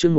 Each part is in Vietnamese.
chương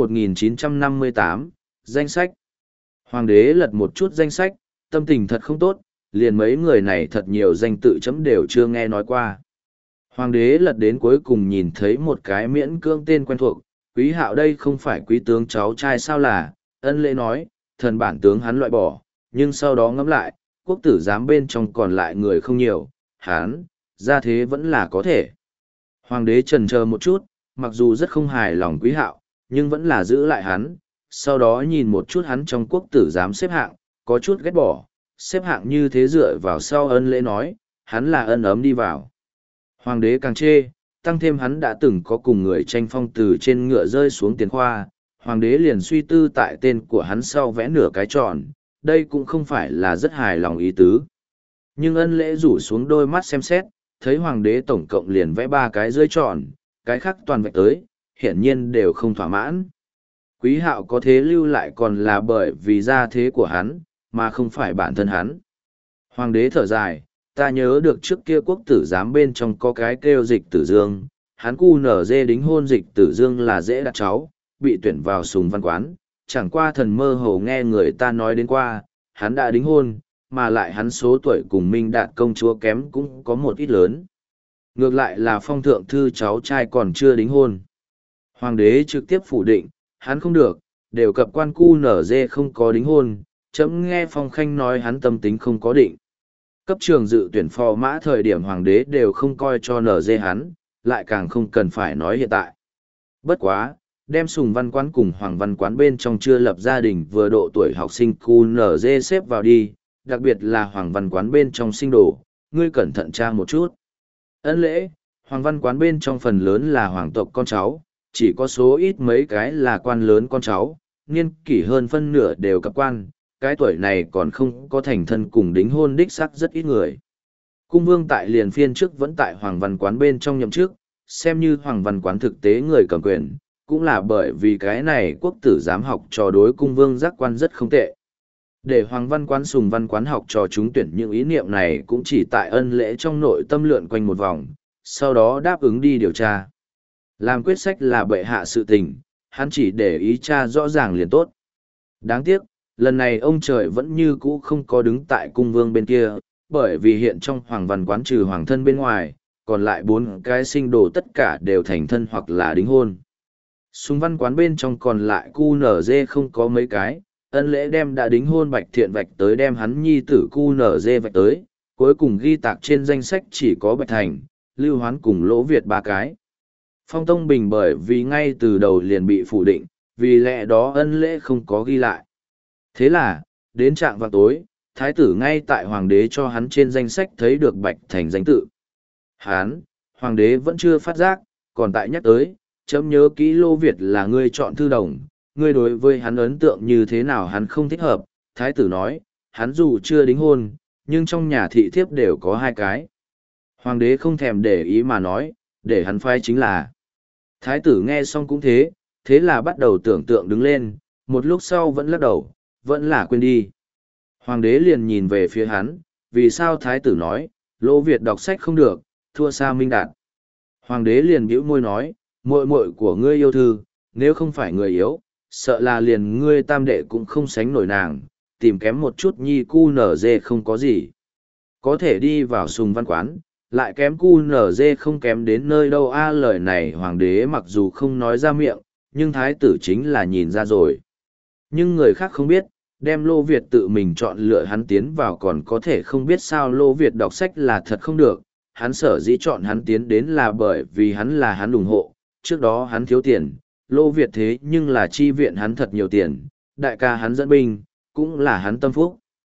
1958, danh sách. Hoàng đế lật một chút danh sách, tâm tình thật không tốt, liền mấy người này thật nhiều danh tự chấm đều chưa nghe nói qua. Hoàng đế lật đến cuối cùng nhìn thấy một cái miễn cưỡng tên quen thuộc, Quý Hạo đây không phải quý tướng cháu trai sao là, Ân Lễ nói, thần bản tướng hắn loại bỏ, nhưng sau đó ngẫm lại, quốc tử giám bên trong còn lại người không nhiều, hắn, ra thế vẫn là có thể. Hoàng đế chần chờ một chút, mặc dù rất không hài lòng Quý Hạo, nhưng vẫn là giữ lại hắn, sau đó nhìn một chút hắn trong quốc tử giám xếp hạng, có chút ghét bỏ, xếp hạng như thế dựa vào sau Ân Lễ nói, hắn là ân ấm đi vào. Hoàng đế càng chê, tăng thêm hắn đã từng có cùng người tranh phong từ trên ngựa rơi xuống tiền khoa, hoàng đế liền suy tư tại tên của hắn sau vẽ nửa cái tròn, đây cũng không phải là rất hài lòng ý tứ. Nhưng Ân Lễ rủ xuống đôi mắt xem xét, thấy hoàng đế tổng cộng liền vẽ 3 cái rơi tròn, cái khác toàn vạch tới, hiển nhiên đều không thỏa mãn. Quý Hạo có thế lưu lại còn là bởi vì gia thế của hắn, mà không phải bản thân hắn. Hoàng đế thở dài, ta nhớ được trước kia quốc tử giám bên trong có cái kêu Dịch Tử Dương, hắn cu nở dê đính hôn Dịch Tử Dương là dễ đặt cháu, bị tuyển vào Sùng Văn Quán, chẳng qua thần mơ hồ nghe người ta nói đến qua, hắn đã đính hôn, mà lại hắn số tuổi cùng Minh Đạt công chúa kém cũng có một ít lớn. Ngược lại là Phong Thượng Thư cháu trai còn chưa đính hôn. Hoàng đế trực tiếp phủ định, hắn không được, đều cập quan cu nở dê không có đính hôn, chấm nghe Phong Khanh nói hắn tâm tính không có định. Cấp trường dự tuyển phò mã thời điểm hoàng đế đều không coi cho nở dê hắn, lại càng không cần phải nói hiện tại. Bất quá, đem Sùng Văn Quán cùng Hoàng Văn Quán bên trong chưa lập gia đình vừa độ tuổi học sinh cu nở dê xếp vào đi, đặc biệt là Hoàng Văn Quán bên trong sinh đồ, ngươi cẩn thận tra một chút. Ân Lễ, Hoàng Văn Quán bên trong phần lớn là hoàng tộc con cháu, chỉ có số ít mấy cái là quan lớn con cháu, niên kỷ hơn phân nửa đều cấp quan, cái tuổi này còn không có thành thân cùng đính hôn đích sắc rất ít người. Cung vương tại liền phiên trước vẫn tại Hoàng Văn Quán bên trong nhậm chức, xem như Hoàng Văn Quán thực tế người cầm quyền, cũng là bởi vì cái này quốc tử giám học trò đối cung vương giác quan rất không tệ. Để Hoàng Văn Quán Sùng Văn Quán học trò trúng tuyển những ý niệm này cũng chỉ tại Ân Lễ trong nội tâm lượn quanh một vòng, sau đó đáp ứng đi điều tra. Làm quyết sách là bệ hạ sự tình, hắn chỉ để ý tra rõ ràng liền tốt. Đáng tiếc, lần này ông trời vẫn như cũ không có đứng tại cung vương bên kia, bởi vì hiện trong Hoàng Văn Quán trừ hoàng thân bên ngoài, còn lại 4 cái sinh đồ tất cả đều thành thân hoặc là đính hôn. Sùng Văn Quán bên trong còn lại cu nở dê không có mấy cái, Ân Lễ đem đã đính hôn Bạch Thiện vạch tới đem hắn nhi tử cu nở dê vạch tới, cuối cùng ghi tạc trên danh sách chỉ có Bạch Thành, Lưu Hoán cùng Lỗ Việt 3 cái. Phong Tông Bình bởi vì ngay từ đầu liền bị phủ định, vì lẽ đó Ân Lễ không có ghi lại. Thế là, đến trạng vào tối, thái tử ngay tại hoàng đế cho hắn trên danh sách thấy được Bạch Thành danh tự. Hắn, hoàng đế vẫn chưa phát giác, còn tại nhắc tới, chấm nhớ kỹ Lô Việt là ngươi chọn thư đồng, ngươi đối với hắn ấn tượng như thế nào hắn không thích hợp. Thái tử nói, hắn dù chưa đính hôn, nhưng trong nhà thị thiếp đều có 2 cái. Hoàng đế không thèm để ý mà nói, để hắn phái chính là. Thái tử nghe xong cũng thế, thế là bắt đầu tưởng tượng đứng lên, một lúc sau vẫn lắc đầu, vẫn là quên đi. Hoàng đế liền nhìn về phía hắn, vì sao thái tử nói, Lô Việt đọc sách không được, thua xa Minh Đạt. Hoàng đế liền bĩu môi nói, muội muội của ngươi yêu thư, nếu không phải người yếu, sợ là liền ngươi tam đệ cũng không sánh nổi nàng, tìm kém một chút nhi cu nở dê không có gì. Có thể đi vào Sùng Văn Quán, lại kém cu nở dê không kém đến nơi đâu a. Lời này hoàng đế mặc dù không nói ra miệng, nhưng thái tử chính là nhìn ra rồi. Nhưng người khác không biết, đem Lô Việt tự mình chọn lựa hắn tiến vào còn có thể không biết sao Lô Việt đọc sách là thật không được, hắn sở dĩ chọn hắn tiến đến là bởi vì hắn là hắn ủng hộ, trước đó hắn thiếu tiền, Lô Việt thế nhưng là chi viện hắn thật nhiều tiền, đại ca hắn dẫn binh, cũng là hắn tâm phúc.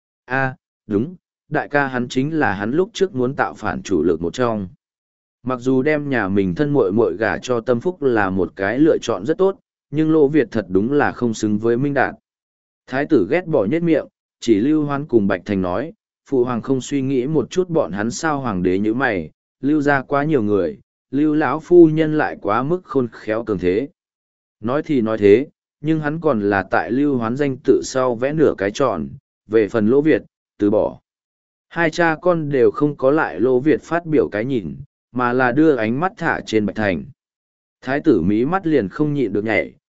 Đúng, đại ca hắn chính là hắn lúc trước muốn tạo phản chủ lực một trong. Mặc dù đem nhà mình thân muội muội gả cho tâm phúc là một cái lựa chọn rất tốt, nhưng Lô Việt thật đúng là không xứng với Minh Đạt. Thái tử ghét bỏ nhất miệng, chỉ Lưu Hoán cùng Bạch Thành nói, phụ hoàng không suy nghĩ một chút bọn hắn sao. Hoàng đế như mày, lưu ra quá nhiều người, Lưu lão phu nhân lại quá mức khôn khéo cường thế. Nói thì nói thế, nhưng hắn còn là tại Lưu Hoán danh tự sau vẽ nửa cái tròn, về phần Lỗ Việt, từ bỏ. 2 cha con đều không có lại Lỗ Việt phát biểu cái nhìn, mà là đưa ánh mắt thả trên Bạch Thành. Thái tử mí mắt liền không nhịn được nhảy,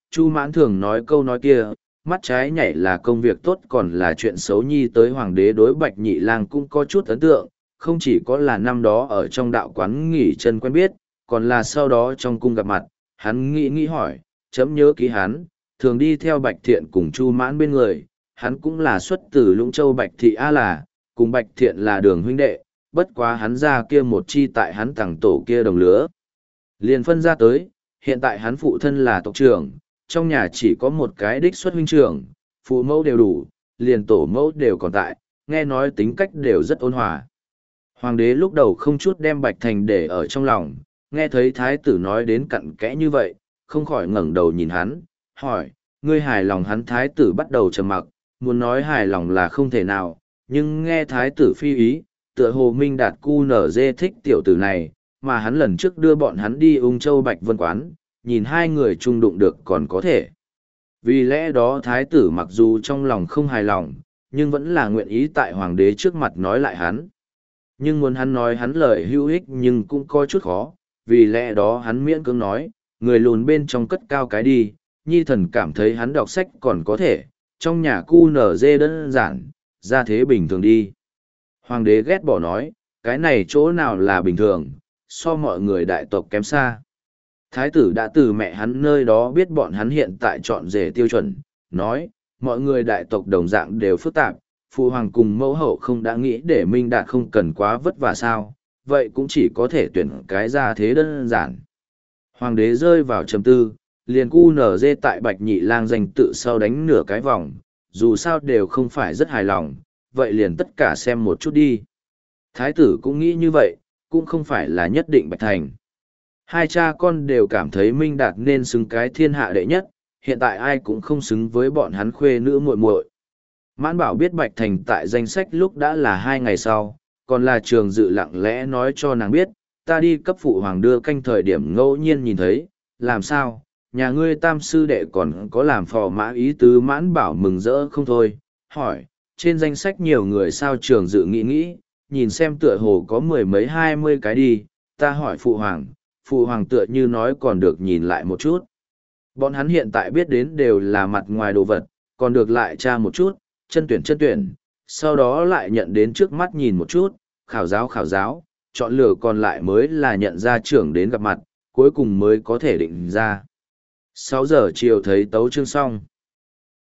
Chu Mãn thường nói câu nói kia, mắt trái nhảy là công việc tốt còn là chuyện xấu nhi tới hoàng đế đối Bạch Nhị Lang cũng có chút ấn tượng, không chỉ có là năm đó ở trong đạo quán nghỉ chân quen biết, còn là sau đó trong cung gặp mặt, hắn nghĩ hỏi, chấm nhớ ký hắn, thường đi theo Bạch Thiện cùng Chu Mãn bên người, hắn cũng là xuất từ Lũng Châu Bạch Thị A là, cùng Bạch Thiện là đường huynh đệ, bất quá hắn ra kia một chi tại hắn tàng tổ kia đồng lứa. Liền phân ra tới, hiện tại hắn phụ thân là tộc trưởng, trong nhà chỉ có một cái đích xuất huynh trưởng, phụ mẫu đều đủ, liền tổ mẫu đều còn tại, nghe nói tính cách đều rất ôn hòa. Hoàng đế lúc đầu không chút đem Bạch Thành để ở trong lòng, nghe thấy thái tử nói đến cặn kẽ như vậy, không khỏi ngẩng đầu nhìn hắn, hỏi, ngươi hài lòng hắn thái tử bắt đầu trầm mặc, muốn nói hài lòng là không thể nào, nhưng nghe thái tử phi ý, tựa hồ Minh Đạt cu nở dê thích tiểu tử này, mà hắn lần trước đưa bọn hắn đi Ung Châu Bạch Vân Quán, nhìn hai người chung đụng được còn có thể. Vì lẽ đó thái tử mặc dù trong lòng không hài lòng, nhưng vẫn là nguyện ý tại hoàng đế trước mặt nói lại hắn. Nhưng muốn hắn nói hắn lời hữu ích nhưng cũng có chút khó, vì lẽ đó hắn miễn cưỡng nói, người lùn bên trong cất cao cái đi, nhi thần cảm thấy hắn đọc sách còn có thể, trong nhà cu nở dê đơn giản, ra thế bình thường đi. Hoàng đế ghét bỏ nói, cái này chỗ nào là bình thường, so mọi người đại tộc kém xa. Thái tử đã từ mẹ hắn nơi đó biết bọn hắn hiện tại chọn rể tiêu chuẩn, nói, mọi người đại tộc đồng dạng đều phức tạp, phụ hoàng cùng mẫu hậu không đã nghĩ để Minh Đạt không cần quá vất vả sao, vậy cũng chỉ có thể tuyển cái ra thế đơn giản. Hoàng đế rơi vào trầm tư, liền cu nở dê tại Bạch Nhị Lang danh tự sau đánh nửa cái vòng, dù sao đều không phải rất hài lòng, vậy liền tất cả xem một chút đi. Thái tử cũng nghĩ như vậy, cũng không phải là nhất định Bạch Thành. Hai cha con đều cảm thấy Minh Đạt nên xứng cái thiên hạ đệ nhất, hiện tại ai cũng không xứng với bọn hắn khuê nữ muội muội. Mãn Bảo biết Bạch Thành tại danh sách lúc đã là 2 ngày sau, còn là Trường Dự lặng lẽ nói cho nàng biết, ta đi cấp phụ hoàng đưa canh thời điểm ngẫu nhiên nhìn thấy, làm sao, nhà ngươi tam sư đệ còn có làm phò mã ý tứ. Mãn Bảo mừng rỡ không thôi, hỏi, trên danh sách nhiều người sao? Trường Dự nghĩ, nhìn xem tựa hồ có 10 mấy 20 cái đi, ta hỏi phụ hoàng tựa như nói còn được nhìn lại một chút. Bọn hắn hiện tại biết đến đều là mặt ngoài đồ vật, còn được lại tra một chút, chân tuyển, sau đó lại nhận đến trước mắt nhìn một chút, khảo giáo, chọn lựa còn lại mới là nhận ra trưởng đến gặp mặt, cuối cùng mới có thể định ra. 6 giờ chiều thấy tấu chương xong.